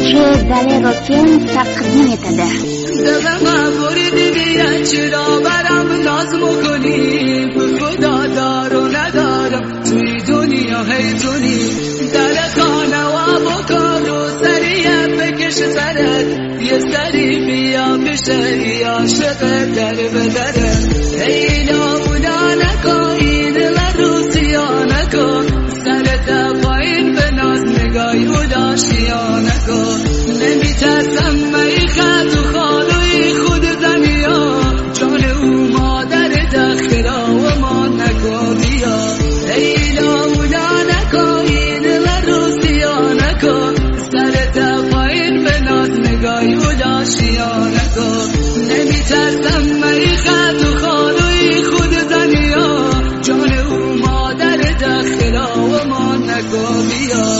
دل راکن تقدیم etadi. دلم بریدی بیاد چرا برام ناز میکنی؟ خدا دار و ندارم توی دنیا هیتونی. در خانه و بکن و سریع بکش سرت، یه سری بیا بشه عاشق در بدره. اینا اونا نکن این لروسیا نکن، سرت پایین به ناز نگاهی اداشیا نکن. نمیترسم می خط و خالوی خود زنیا، جان او مادر دخترا و ما نکن بیا. اینا اونا نکن این لروسیا نکن، سرت پایین به ناز نگاهی اداشیا نکن. نمیترسم می خط و خالوی خود زنیا، جان او مادر دخترا و ما نکن بیا.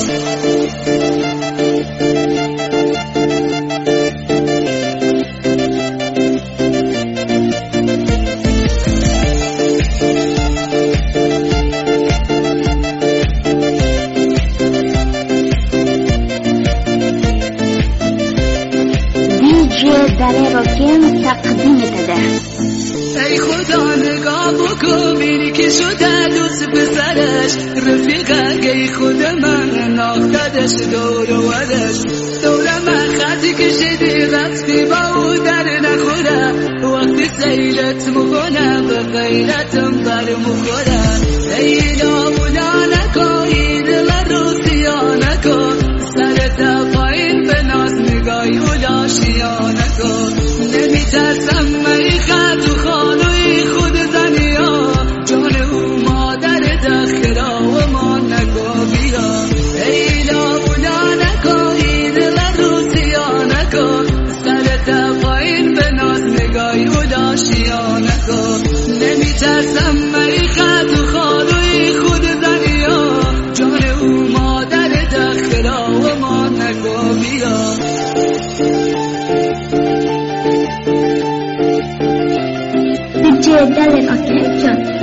دل راکن تقدیم etadi. ای خدا نگاه بکن بینی که شده دوست پسرش، رفیقه ای خود من ناختدش دور و ورش. دور من خطی کشیدی رفتی با او در نخوره، وقتی سیرت مکنه به غیرتم بر مخوره. ای نامونا نکن این لروسیا نکن، سرت پایین به ناز نگاهی اداشیا نکن. نمیترسم می خط و خانوی خود زنیا، جان او مادر دخترا و ما نکن بیا. ای نامونا نکن این لروسیا نکن، سرت پایین به ناز نگاهی اداشیا نکن. نمیترسم می خط و خانوی خود زنیا، جان او مادر دخترا و ما نکن بیا. دل راکن